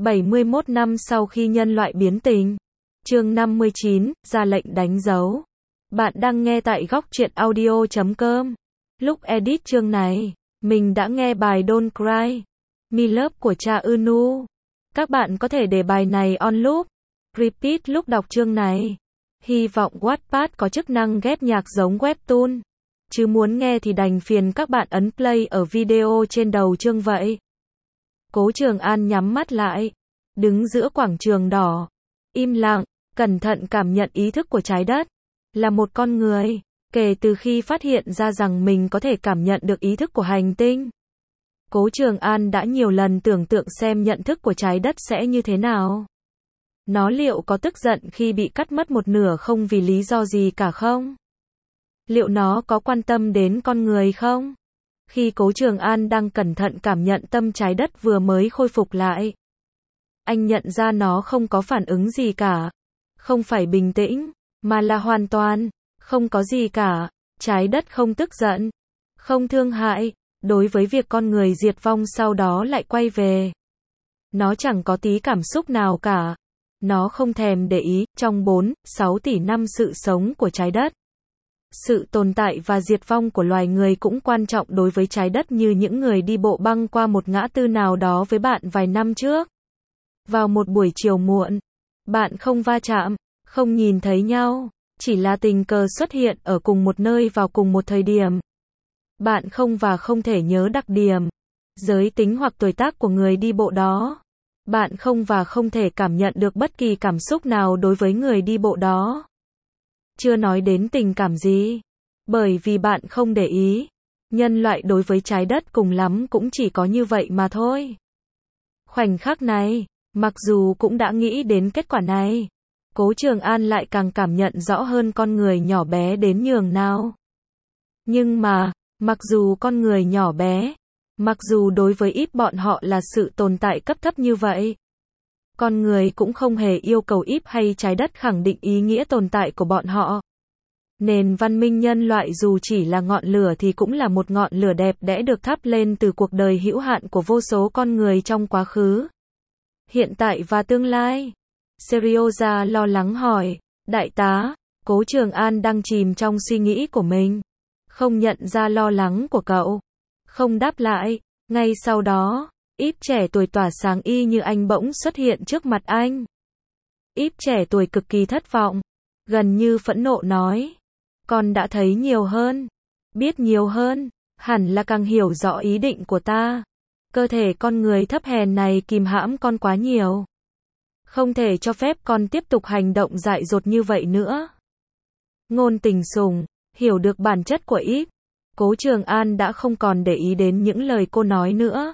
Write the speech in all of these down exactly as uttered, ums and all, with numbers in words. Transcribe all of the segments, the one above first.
bảy mươi mốt năm sau khi nhân loại biến tình. Chương năm mươi chín, ra lệnh đánh dấu. Bạn đang nghe tại góc truyện audio chấm com. Lúc edit chương này, mình đã nghe bài Don't Cry, Me Love của cha Unu. Các bạn có thể để bài này on loop, repeat lúc đọc chương này. Hy vọng Wattpad có chức năng ghép nhạc giống Webtoon. Chứ muốn nghe thì đành phiền các bạn ấn play ở video trên đầu chương vậy. Cố Trường An nhắm mắt lại, đứng giữa quảng trường đỏ, im lặng, cẩn thận cảm nhận ý thức của trái đất. Là một con người, kể từ khi phát hiện ra rằng mình có thể cảm nhận được ý thức của hành tinh, Cố Trường An đã nhiều lần tưởng tượng xem nhận thức của trái đất sẽ như thế nào. Nó liệu có tức giận khi bị cắt mất một nửa không vì lý do gì cả không? Liệu nó có quan tâm đến con người không? Khi Cố Trường An đang cẩn thận cảm nhận tâm trái đất vừa mới khôi phục lại, anh nhận ra nó không có phản ứng gì cả. Không phải bình tĩnh, mà là hoàn toàn không có gì cả. Trái đất không tức giận, không thương hại đối với việc con người diệt vong sau đó lại quay về. Nó chẳng có tí cảm xúc nào cả. Nó không thèm để ý, trong bốn, sáu tỷ năm sự sống của trái đất, sự tồn tại và diệt vong của loài người cũng quan trọng đối với trái đất như những người đi bộ băng qua một ngã tư nào đó với bạn vài năm trước. Vào một buổi chiều muộn, bạn không va chạm, không nhìn thấy nhau, chỉ là tình cờ xuất hiện ở cùng một nơi vào cùng một thời điểm. Bạn không và không thể nhớ đặc điểm, giới tính hoặc tuổi tác của người đi bộ đó. Bạn không và không thể cảm nhận được bất kỳ cảm xúc nào đối với người đi bộ đó. Chưa nói đến tình cảm gì, bởi vì bạn không để ý. Nhân loại đối với trái đất cùng lắm cũng chỉ có như vậy mà thôi. Khoảnh khắc này, mặc dù cũng đã nghĩ đến kết quả này, Cố Trường An lại càng cảm nhận rõ hơn con người nhỏ bé đến nhường nào. Nhưng mà, mặc dù con người nhỏ bé, mặc dù đối với ít bọn họ là sự tồn tại cấp thấp như vậy, con người cũng không hề yêu cầu ít hay trái đất khẳng định ý nghĩa tồn tại của bọn họ. Nền văn minh nhân loại dù chỉ là ngọn lửa thì cũng là một ngọn lửa đẹp đẽ được thắp lên từ cuộc đời hữu hạn của vô số con người trong quá khứ, hiện tại và tương lai. Serioza lo lắng hỏi, đại tá. Cố Trường An đang chìm trong suy nghĩ của mình, không nhận ra lo lắng của cậu, không đáp lại. Ngay sau đó, Íp trẻ tuổi tỏa sáng y như anh bỗng xuất hiện trước mặt anh. Íp trẻ tuổi cực kỳ thất vọng, gần như phẫn nộ nói, con đã thấy nhiều hơn, biết nhiều hơn, hẳn là càng hiểu rõ ý định của ta. Cơ thể con người thấp hèn này kìm hãm con quá nhiều. Không thể cho phép con tiếp tục hành động dại dột như vậy nữa. Ngôn Tình Sùng hiểu được bản chất của Íp. Cố Trường An đã không còn để ý đến những lời cô nói nữa.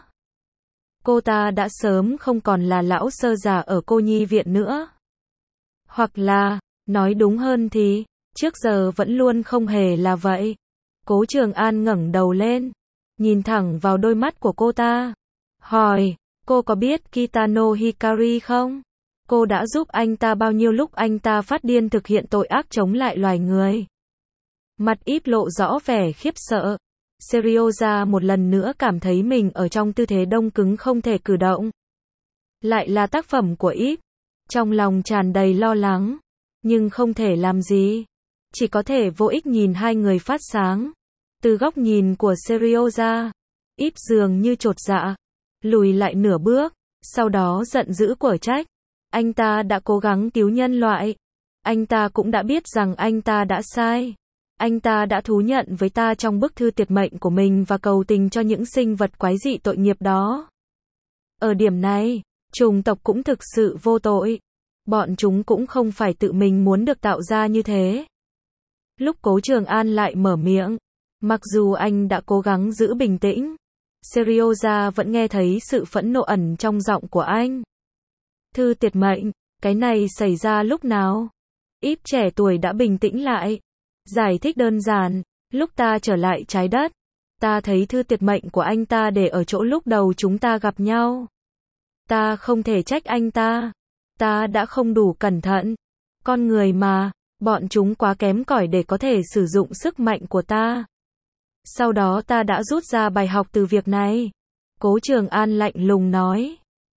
Cô ta đã sớm không còn là lão sơ già ở cô nhi viện nữa. Hoặc là, nói đúng hơn thì, trước giờ vẫn luôn không hề là vậy. Cố Trường An ngẩng đầu lên, nhìn thẳng vào đôi mắt của cô ta, hỏi, cô có biết Kitano Hikari không? Cô đã giúp anh ta bao nhiêu lúc anh ta phát điên thực hiện tội ác chống lại loài người? Mặt Íp lộ rõ vẻ khiếp sợ. Serioza một lần nữa cảm thấy mình ở trong tư thế đông cứng không thể cử động. Lại là tác phẩm của Íp. Trong lòng tràn đầy lo lắng, nhưng không thể làm gì. Chỉ có thể vô ích nhìn hai người phát sáng. Từ góc nhìn của Serioza, Íp dường như chột dạ, lùi lại nửa bước, sau đó giận dữ quở trách. Anh ta đã cố gắng cứu nhân loại. Anh ta cũng đã biết rằng anh ta đã sai. Anh ta đã thú nhận với ta trong bức thư tuyệt mệnh của mình và cầu tình cho những sinh vật quái dị tội nghiệp đó. Ở điểm này, chủng tộc cũng thực sự vô tội. Bọn chúng cũng không phải tự mình muốn được tạo ra như thế. Lúc Cố Trường An lại mở miệng, mặc dù anh đã cố gắng giữ bình tĩnh, Serioza vẫn nghe thấy sự phẫn nộ ẩn trong giọng của anh. Thư tuyệt mệnh, cái này xảy ra lúc nào? Íp trẻ tuổi đã bình tĩnh lại. Giải thích đơn giản, lúc ta trở lại trái đất, ta thấy thư tuyệt mệnh của anh ta để ở chỗ lúc đầu chúng ta gặp nhau. Ta không thể trách anh ta. Ta đã không đủ cẩn thận. Con người mà, bọn chúng quá kém cỏi để có thể sử dụng sức mạnh của ta. Sau đó ta đã rút ra bài học từ việc này. Cố Trường An lạnh lùng nói.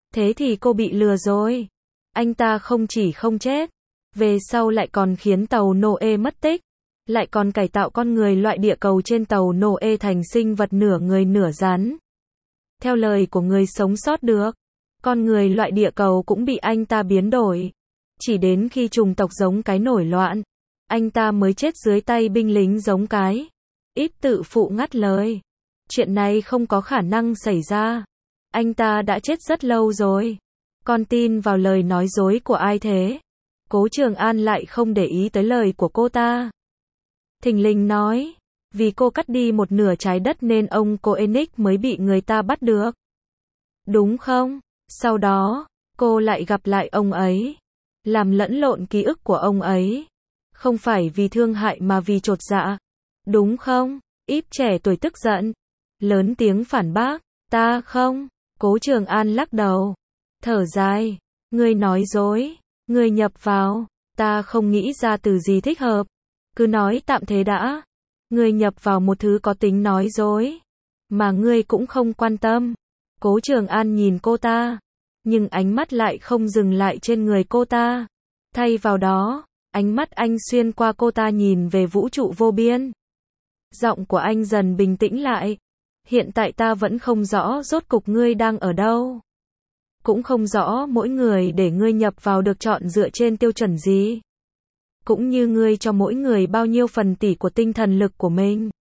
Thế thì cô bị lừa rồi. Anh ta không chỉ không chết, về sau lại còn khiến tàu Noe mất tích, lại còn cải tạo con người loại địa cầu trên tàu Noe thành sinh vật nửa người nửa rắn. Theo lời của người sống sót được, con người loại địa cầu cũng bị anh ta biến đổi. Chỉ đến khi chủng tộc giống cái nổi loạn, anh ta mới chết dưới tay binh lính giống cái. Ít tự phụ ngắt lời. Chuyện này không có khả năng xảy ra. Anh ta đã chết rất lâu rồi. Con tin vào lời nói dối của ai thế? Cố Trường An lại không để ý tới lời của cô ta. Thình lình nói, vì cô cắt đi một nửa trái đất nên ông Koenig mới bị người ta bắt được. Đúng không? Sau đó, cô lại gặp lại ông ấy. Làm lẫn lộn ký ức của ông ấy. Không phải vì thương hại mà vì chột dạ. Đúng không? Íp trẻ tuổi tức giận. Lớn tiếng phản bác. Ta không. Cố Trường An lắc đầu. Thở dài. Ngươi nói dối. Ngươi nhập vào. Ta không nghĩ ra từ gì thích hợp. Cứ nói tạm thế đã. Ngươi nhập vào một thứ có tính nói dối. Mà ngươi cũng không quan tâm. Cố Trường An nhìn cô ta. Nhưng ánh mắt lại không dừng lại trên người cô ta. Thay vào đó, ánh mắt anh xuyên qua cô ta nhìn về vũ trụ vô biên. Giọng của anh dần bình tĩnh lại. Hiện tại ta vẫn không rõ rốt cục ngươi đang ở đâu. Cũng không rõ mỗi người để ngươi nhập vào được chọn dựa trên tiêu chuẩn gì. Cũng như ngươi cho mỗi người bao nhiêu phần tỷ của tinh thần lực của mình.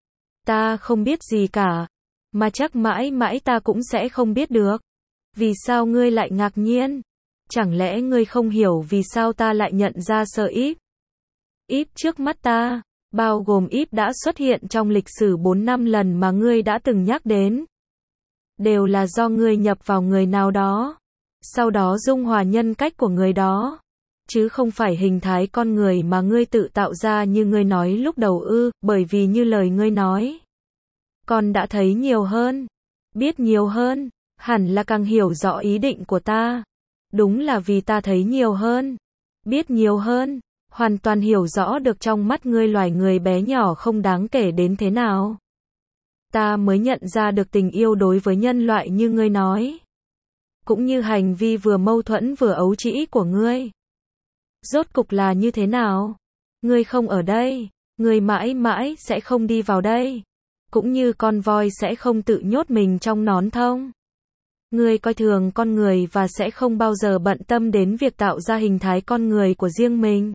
Ta không biết gì cả. Mà chắc mãi mãi ta cũng sẽ không biết được. Vì sao ngươi lại ngạc nhiên? Chẳng lẽ ngươi không hiểu vì sao ta lại nhận ra Sir Íp? Íp trước mắt ta, bao gồm Íp đã xuất hiện trong lịch sử bốn năm lần mà ngươi đã từng nhắc đến. Đều là do ngươi nhập vào người nào đó. Sau đó dung hòa nhân cách của người đó. Chứ không phải hình thái con người mà ngươi tự tạo ra như ngươi nói lúc đầu ư, bởi vì như lời ngươi nói. Con đã thấy nhiều hơn, biết nhiều hơn, hẳn là càng hiểu rõ ý định của ta. Đúng là vì ta thấy nhiều hơn, biết nhiều hơn, hoàn toàn hiểu rõ được trong mắt ngươi loài người bé nhỏ không đáng kể đến thế nào. Ta mới nhận ra được tình yêu đối với nhân loại như ngươi nói. Cũng như hành vi vừa mâu thuẫn vừa ấu trĩ của ngươi. Rốt cục là như thế nào? Ngươi không ở đây, ngươi mãi mãi sẽ không đi vào đây. Cũng như con voi sẽ không tự nhốt mình trong nón thông. Ngươi coi thường con người và sẽ không bao giờ bận tâm đến việc tạo ra hình thái con người của riêng mình.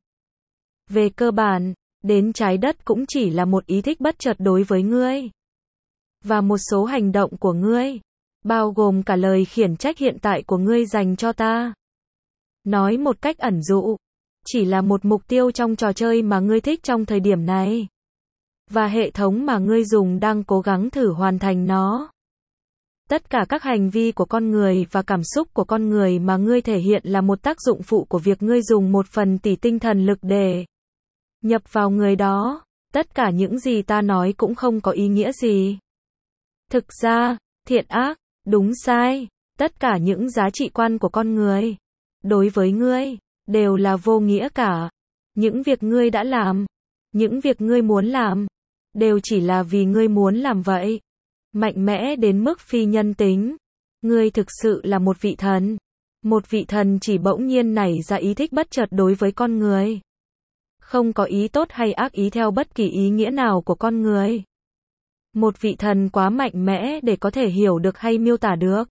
Về cơ bản, đến trái đất cũng chỉ là một ý thích bất chợt đối với ngươi. Và một số hành động của ngươi, bao gồm cả lời khiển trách hiện tại của ngươi dành cho ta. Nói một cách ẩn dụ, chỉ là một mục tiêu trong trò chơi mà ngươi thích trong thời điểm này. Và hệ thống mà ngươi dùng đang cố gắng thử hoàn thành nó. Tất cả các hành vi của con người và cảm xúc của con người mà ngươi thể hiện là một tác dụng phụ của việc ngươi dùng một phần tỷ tinh thần lực để nhập vào người đó. Tất cả những gì ta nói cũng không có ý nghĩa gì. Thực ra, thiện ác, đúng sai, tất cả những giá trị quan của con người, đối với ngươi, đều là vô nghĩa cả. Những việc ngươi đã làm, những việc ngươi muốn làm, đều chỉ là vì ngươi muốn làm vậy. Mạnh mẽ đến mức phi nhân tính. Ngươi thực sự là một vị thần. Một vị thần chỉ bỗng nhiên nảy ra ý thích bất chợt đối với con người. Không có ý tốt hay ác ý theo bất kỳ ý nghĩa nào của con người. Một vị thần quá mạnh mẽ để có thể hiểu được hay miêu tả được.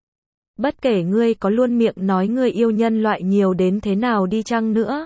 Bất kể ngươi có luôn miệng nói ngươi yêu nhân loại nhiều đến thế nào đi chăng nữa.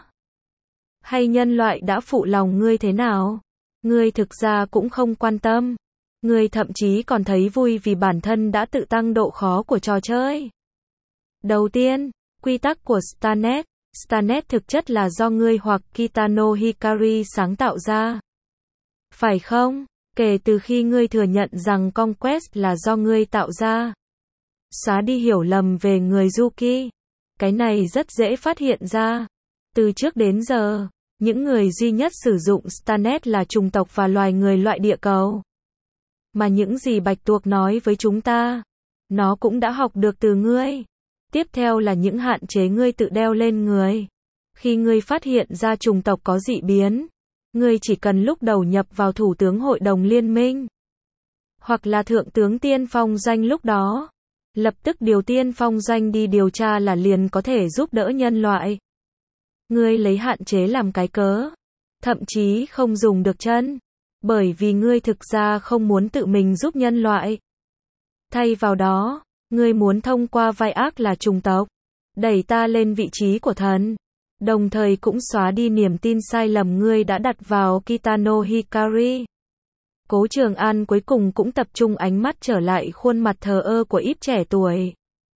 Hay nhân loại đã phụ lòng ngươi thế nào. Ngươi thực ra cũng không quan tâm. Ngươi thậm chí còn thấy vui vì bản thân đã tự tăng độ khó của trò chơi. Đầu tiên, quy tắc của Starnet. Starnet thực chất là do ngươi hoặc Kitano Hikari sáng tạo ra. Phải không? Kể từ khi ngươi thừa nhận rằng Conquest là do ngươi tạo ra. Xóa đi hiểu lầm về người Yuki. Cái này rất dễ phát hiện ra. Từ trước đến giờ, những người duy nhất sử dụng Starnet là chủng tộc và loài người loại địa cầu. Mà những gì Bạch Tuộc nói với chúng ta, nó cũng đã học được từ ngươi. Tiếp theo là những hạn chế ngươi tự đeo lên người. Khi ngươi phát hiện ra chủng tộc có dị biến, ngươi chỉ cần lúc đầu nhập vào Thủ tướng Hội đồng Liên minh, hoặc là Thượng tướng Tiên Phong Doanh lúc đó. Lập tức điều tiên phong doanh đi điều tra là liền có thể giúp đỡ nhân loại. Ngươi lấy hạn chế làm cái cớ. Thậm chí không dùng được chân. Bởi vì ngươi thực ra không muốn tự mình giúp nhân loại. Thay vào đó, ngươi muốn thông qua vai ác là chủng tộc, đẩy ta lên vị trí của thần. Đồng thời cũng xóa đi niềm tin sai lầm ngươi đã đặt vào Kitano Hikari. Cố Trường An cuối cùng cũng tập trung ánh mắt trở lại khuôn mặt thờ ơ của Íp trẻ tuổi.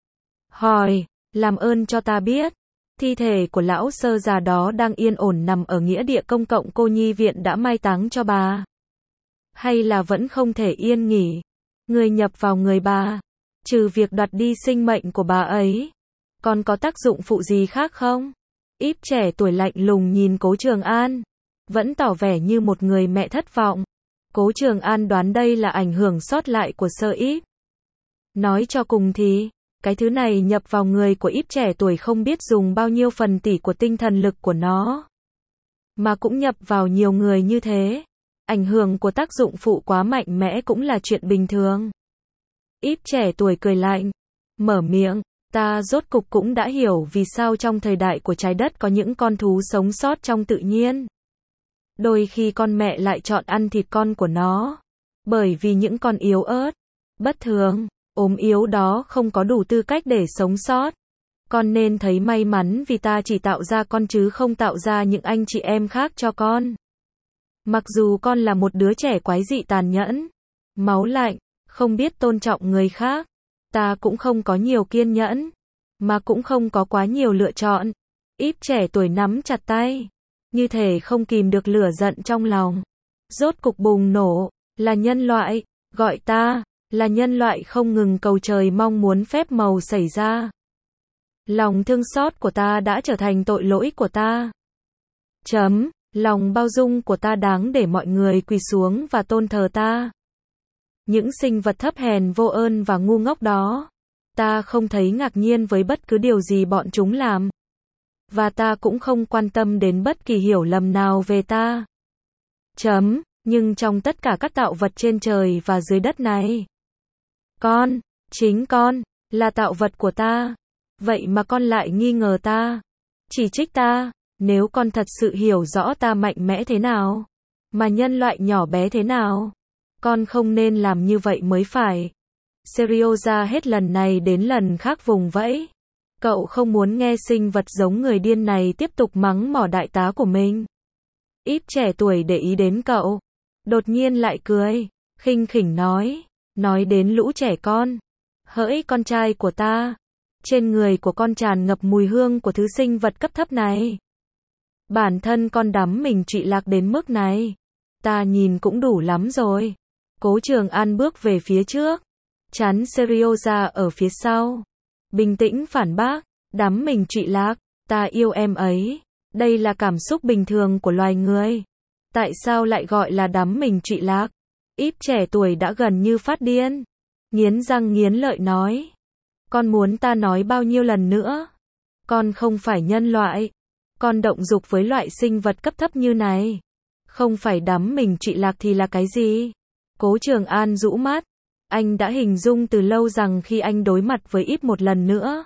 Hỏi, làm ơn cho ta biết, thi thể của lão sơ già đó đang yên ổn nằm ở nghĩa địa công cộng cô nhi viện đã mai táng cho bà? Hay là vẫn không thể yên nghỉ? Người nhập vào người bà, trừ việc đoạt đi sinh mệnh của bà ấy, còn có tác dụng phụ gì khác không? Íp trẻ tuổi lạnh lùng nhìn Cố Trường An, vẫn tỏ vẻ như một người mẹ thất vọng. Cố Trường An đoán đây là ảnh hưởng sót lại của sơ Íp. Nói cho cùng thì, cái thứ này nhập vào người của Íp trẻ tuổi không biết dùng bao nhiêu phần tỷ của tinh thần lực của nó. Mà cũng nhập vào nhiều người như thế. Ảnh hưởng của tác dụng phụ quá mạnh mẽ cũng là chuyện bình thường. Íp trẻ tuổi cười lạnh, mở miệng, ta rốt cục cũng đã hiểu vì sao trong thời đại của trái đất có những con thú sống sót trong tự nhiên. Đôi khi con mẹ lại chọn ăn thịt con của nó. Bởi vì những con yếu ớt, bất thường, ốm yếu đó không có đủ tư cách để sống sót. Con nên thấy may mắn vì ta chỉ tạo ra con chứ không tạo ra những anh chị em khác cho con. Mặc dù con là một đứa trẻ quái dị tàn nhẫn, máu lạnh, không biết tôn trọng người khác, ta cũng không có nhiều kiên nhẫn, mà cũng không có quá nhiều lựa chọn. Íp trẻ tuổi nắm chặt tay, như thể không kìm được lửa giận trong lòng. Rốt cục bùng nổ, là nhân loại, gọi ta, là nhân loại không ngừng cầu trời mong muốn phép màu xảy ra. Lòng thương xót của ta đã trở thành tội lỗi của ta. Chấm, lòng bao dung của ta đáng để mọi người quỳ xuống và tôn thờ ta. Những sinh vật thấp hèn vô ơn và ngu ngốc đó, ta không thấy ngạc nhiên với bất cứ điều gì bọn chúng làm. Và ta cũng không quan tâm đến bất kỳ hiểu lầm nào về ta. Chấm, nhưng trong tất cả các tạo vật trên trời và dưới đất này, con, chính con, là tạo vật của ta. Vậy mà con lại nghi ngờ ta, chỉ trích ta. Nếu con thật sự hiểu rõ ta mạnh mẽ thế nào, mà nhân loại nhỏ bé thế nào, con không nên làm như vậy mới phải. Serioza hết lần này đến lần khác vùng vẫy. Cậu không muốn nghe sinh vật giống người điên này tiếp tục mắng mỏ đại tá của mình. Íp trẻ tuổi để ý đến cậu, đột nhiên lại cười, khinh khỉnh nói, nói đến lũ trẻ con, hỡi con trai của ta, trên người của con tràn ngập mùi hương của thứ sinh vật cấp thấp này. Bản thân con đắm mình trụy lạc đến mức này, ta nhìn cũng đủ lắm rồi. Cố Trường An bước về phía trước, chắn Serioza ở phía sau. Bình tĩnh phản bác, đắm mình trụy lạc, ta yêu em ấy. Đây là cảm xúc bình thường của loài người. Tại sao lại gọi là đắm mình trụy lạc? Íp trẻ tuổi đã gần như phát điên. Nghiến răng nghiến lợi nói. Con muốn ta nói bao nhiêu lần nữa? Con không phải nhân loại. Con động dục với loại sinh vật cấp thấp như này. Không phải đắm mình trụy lạc thì là cái gì? Cố Trường An rũ mắt. Anh đã hình dung từ lâu rằng khi anh đối mặt với Íp một lần nữa,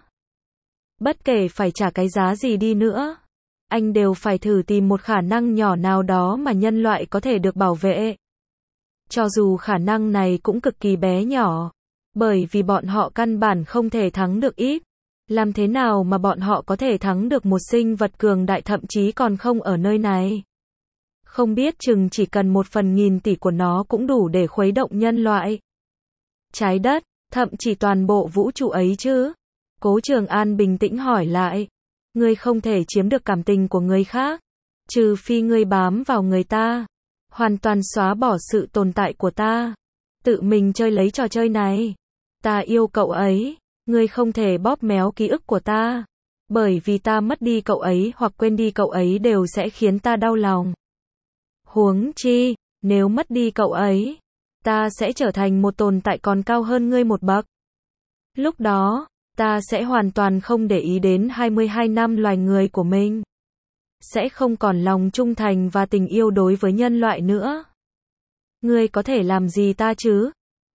bất kể phải trả cái giá gì đi nữa, anh đều phải thử tìm một khả năng nhỏ nào đó mà nhân loại có thể được bảo vệ. Cho dù khả năng này cũng cực kỳ bé nhỏ, bởi vì bọn họ căn bản không thể thắng được Íp. Làm thế nào mà bọn họ có thể thắng được một sinh vật cường đại thậm chí còn không ở nơi này? Không biết chừng chỉ cần một phần nghìn tỷ của nó cũng đủ để khuấy động nhân loại, trái đất, thậm chí toàn bộ vũ trụ ấy chứ? Cố Trường An bình tĩnh hỏi lại. Ngươi không thể chiếm được cảm tình của người khác, trừ phi ngươi bám vào người ta, hoàn toàn xóa bỏ sự tồn tại của ta, tự mình chơi lấy trò chơi này. Ta yêu cậu ấy, ngươi không thể bóp méo ký ức của ta, bởi vì ta mất đi cậu ấy hoặc quên đi cậu ấy đều sẽ khiến ta đau lòng. Huống chi, nếu mất đi cậu ấy, ta sẽ trở thành một tồn tại còn cao hơn ngươi một bậc. Lúc đó, ta sẽ hoàn toàn không để ý đến hai mươi hai năm loài người của mình. Sẽ không còn lòng trung thành và tình yêu đối với nhân loại nữa. Ngươi có thể làm gì ta chứ?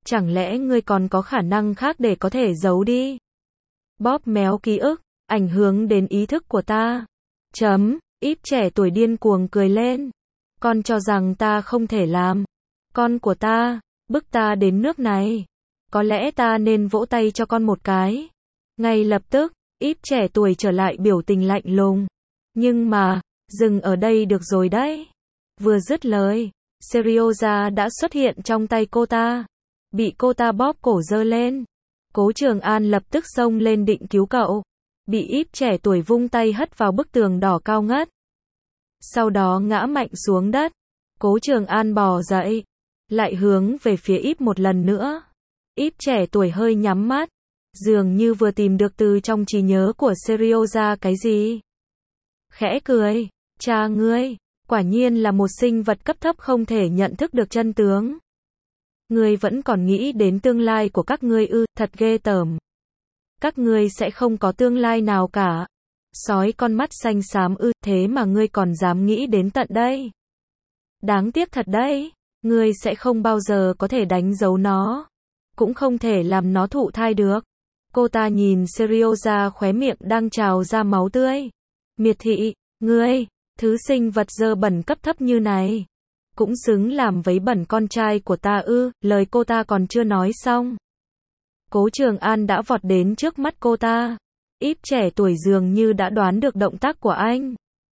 Chẳng lẽ ngươi còn có khả năng khác để có thể giấu đi? Bóp méo ký ức, ảnh hưởng đến ý thức của ta. Chấm, Íp trẻ tuổi điên cuồng cười lên. Con cho rằng ta không thể làm. Con của ta, bức ta đến nước này. Có lẽ ta nên vỗ tay cho con một cái. Ngay lập tức, Íp trẻ tuổi trở lại biểu tình lạnh lùng. Nhưng mà, dừng ở đây được rồi đấy. Vừa dứt lời, Serioja đã xuất hiện trong tay cô ta. Bị cô ta bóp cổ giơ lên. Cố Trường An lập tức xông lên định cứu cậu. Bị Íp trẻ tuổi vung tay hất vào bức tường đỏ cao ngất. Sau đó ngã mạnh xuống đất. Cố Trường An bò dậy. Lại hướng về phía Íp một lần nữa. Íp trẻ tuổi hơi nhắm mắt. Dường như vừa tìm được từ trong trí nhớ của Serioja cái gì. Khẽ cười. Cha ngươi, quả nhiên là một sinh vật cấp thấp không thể nhận thức được chân tướng. Ngươi vẫn còn nghĩ đến tương lai của các ngươi ư, thật ghê tởm. Các ngươi sẽ không có tương lai nào cả. Sói con mắt xanh xám ư, thế mà ngươi còn dám nghĩ đến tận đây. Đáng tiếc thật đấy, ngươi sẽ không bao giờ có thể đánh dấu nó. Cũng không thể làm nó thụ thai được. Cô ta nhìn Serioja khóe miệng đang trào ra máu tươi. Miệt thị, ngươi, thứ sinh vật dơ bẩn cấp thấp như này. Cũng xứng làm vấy bẩn con trai của ta ư, lời cô ta còn chưa nói xong. Cố Trường An đã vọt đến trước mắt cô ta. Íp trẻ tuổi dường như đã đoán được động tác của anh.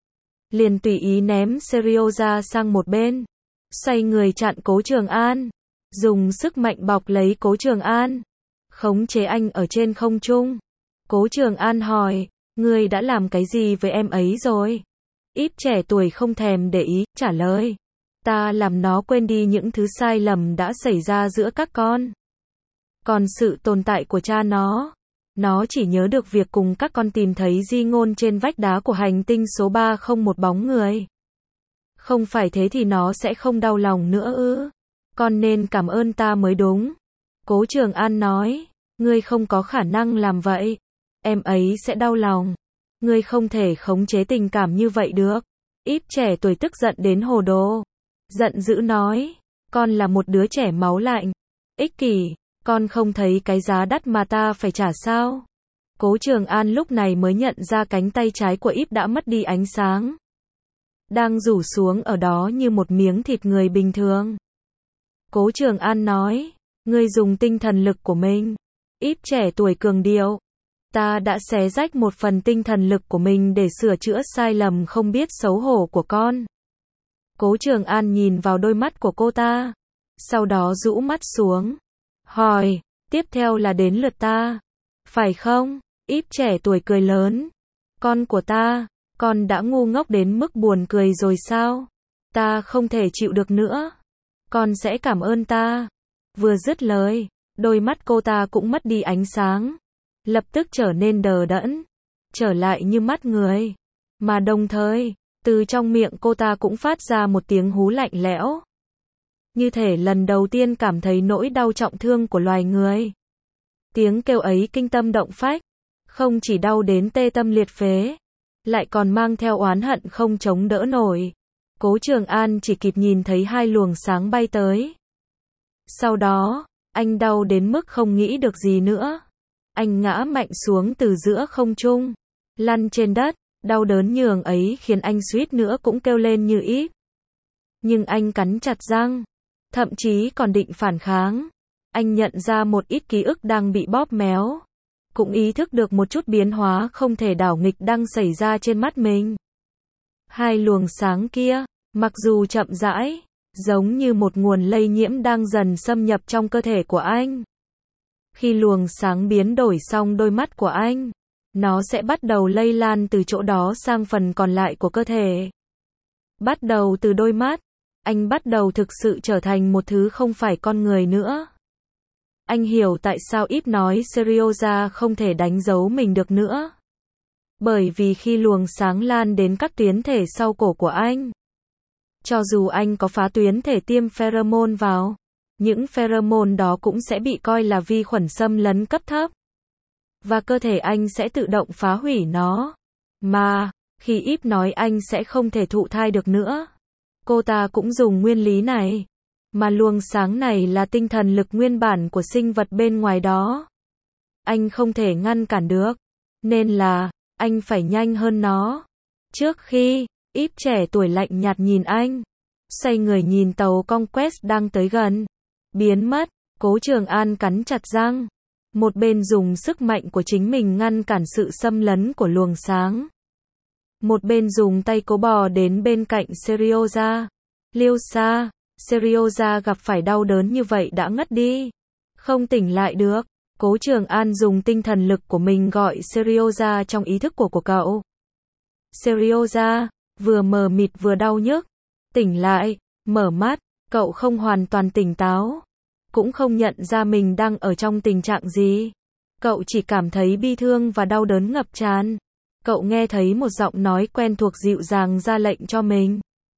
Liền tùy ý ném Serioja sang một bên. Xoay người chặn Cố Trường An. Dùng sức mạnh bọc lấy Cố Trường An. Khống chế anh ở trên không trung. Cố Trường An hỏi, ngươi đã làm cái gì với em ấy rồi? Íp trẻ tuổi không thèm để ý, trả lời. Ta làm nó quên đi những thứ sai lầm đã xảy ra giữa các con. Còn sự tồn tại của cha nó, nó chỉ nhớ được việc cùng các con tìm thấy di ngôn trên vách đá của hành tinh số ba không một bóng người. Không phải thế thì nó sẽ không đau lòng nữa ư? Con nên cảm ơn ta mới đúng. Cố Trường An nói, ngươi không có khả năng làm vậy. Em ấy sẽ đau lòng. Ngươi không thể khống chế tình cảm như vậy được. Íp trẻ tuổi tức giận đến hồ đồ. Giận dữ nói, con là một đứa trẻ máu lạnh. Ích kỷ, con không thấy cái giá đắt mà ta phải trả sao? Cố Trường An lúc này mới nhận ra cánh tay trái của Íp đã mất đi ánh sáng. Đang rủ xuống ở đó như một miếng thịt người bình thường. Cố Trường An nói, ngươi dùng tinh thần lực của mình. Íp trẻ tuổi cường điệu. Ta đã xé rách một phần tinh thần lực của mình để sửa chữa sai lầm không biết xấu hổ của con. Cố Trường An nhìn vào đôi mắt của cô ta. Sau đó rũ mắt xuống. Hỏi, tiếp theo là đến lượt ta. Phải không? Íp trẻ tuổi cười lớn. Con của ta, con đã ngu ngốc đến mức buồn cười rồi sao? Ta không thể chịu được nữa. Con sẽ cảm ơn ta. Vừa dứt lời, đôi mắt cô ta cũng mất đi ánh sáng. Lập tức trở nên đờ đẫn. Trở lại như mắt người. Mà đồng thời, từ trong miệng cô ta cũng phát ra một tiếng hú lạnh lẽo. Như thể lần đầu tiên cảm thấy nỗi đau trọng thương của loài người. Tiếng kêu ấy kinh tâm động phách. Không chỉ đau đến tê tâm liệt phế, lại còn mang theo oán hận không chống đỡ nổi. Cố Trường An chỉ kịp nhìn thấy hai luồng sáng bay tới. Sau đó, anh đau đến mức không nghĩ được gì nữa. Anh ngã mạnh xuống từ giữa không trung, lăn trên đất. Đau đớn nhường ấy khiến anh suýt nữa cũng kêu lên như Íp. Nhưng anh cắn chặt răng, thậm chí còn định phản kháng. Anh nhận ra một ít ký ức đang bị bóp méo. Cũng ý thức được một chút biến hóa không thể đảo nghịch đang xảy ra trên mắt mình. Hai luồng sáng kia, mặc dù chậm rãi, giống như một nguồn lây nhiễm đang dần xâm nhập trong cơ thể của anh. Khi luồng sáng biến đổi xong đôi mắt của anh, nó sẽ bắt đầu lây lan từ chỗ đó sang phần còn lại của cơ thể. Bắt đầu từ đôi mắt, anh bắt đầu thực sự trở thành một thứ không phải con người nữa. Anh hiểu tại sao Íp nói Serioja không thể đánh dấu mình được nữa. Bởi vì khi luồng sáng lan đến các tuyến thể sau cổ của anh, cho dù anh có phá tuyến thể tiêm pheromone vào, những pheromone đó cũng sẽ bị coi là vi khuẩn xâm lấn cấp thấp. Và cơ thể anh sẽ tự động phá hủy nó. Mà, khi Íp nói anh sẽ không thể thụ thai được nữa, cô ta cũng dùng nguyên lý này. Mà luồng sáng này là tinh thần lực nguyên bản của sinh vật bên ngoài đó. Anh không thể ngăn cản được. Nên là, anh phải nhanh hơn nó. Trước khi, Íp trẻ tuổi lạnh nhạt nhìn anh. Xoay người nhìn tàu Conquest đang tới gần. Biến mất, Cố Trường An cắn chặt răng. Một bên dùng sức mạnh của chính mình ngăn cản sự xâm lấn của luồng sáng. Một bên dùng tay cố bò đến bên cạnh Serioja. Liêu-sa, Serioja gặp phải đau đớn như vậy đã ngất đi. Không tỉnh lại được. Cố Trường An dùng tinh thần lực của mình gọi Serioja trong ý thức của của cậu. Serioja, vừa mờ mịt vừa đau nhức. Tỉnh lại, mở mắt, cậu không hoàn toàn tỉnh táo. Cũng không nhận ra mình đang ở trong tình trạng gì. Cậu chỉ cảm thấy bi thương và đau đớn ngập tràn. Cậu nghe thấy một giọng nói quen thuộc dịu dàng ra lệnh cho mình.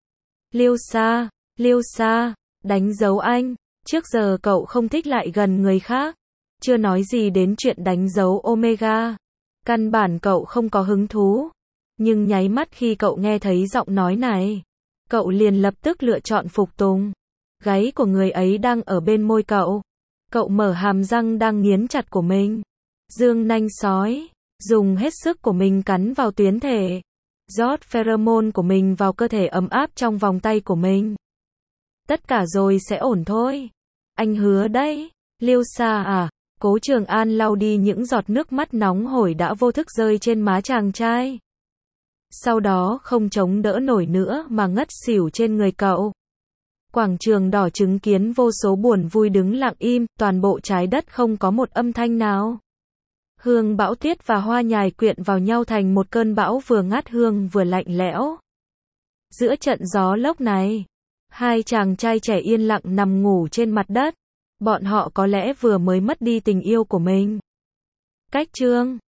Liêu-sa, Liêu-sa, đánh dấu anh. Trước giờ cậu không thích lại gần người khác. Chưa nói gì đến chuyện đánh dấu Omega. Căn bản cậu không có hứng thú. Nhưng nháy mắt khi cậu nghe thấy giọng nói này, cậu liền lập tức lựa chọn phục tùng. Gáy của người ấy đang ở bên môi cậu. Cậu mở hàm răng đang nghiến chặt của mình. Dương nanh sói, dùng hết sức của mình cắn vào tuyến thể. Rót pheromone của mình vào cơ thể ấm áp trong vòng tay của mình. Tất cả rồi sẽ ổn thôi. Anh hứa đấy. Liêu-sa à. Cố Trường An lau đi những giọt nước mắt nóng hổi đã vô thức rơi trên má chàng trai. Sau đó không chống đỡ nổi nữa mà ngất xỉu trên người cậu. Quảng trường đỏ chứng kiến vô số buồn vui đứng lặng im, toàn bộ trái đất không có một âm thanh nào. Hương bão tuyết và hoa nhài quyện vào nhau thành một cơn bão vừa ngát hương vừa lạnh lẽo. Giữa trận gió lốc này, hai chàng trai trẻ yên lặng nằm ngủ trên mặt đất. Bọn họ có lẽ vừa mới mất đi tình yêu của mình. Cách chương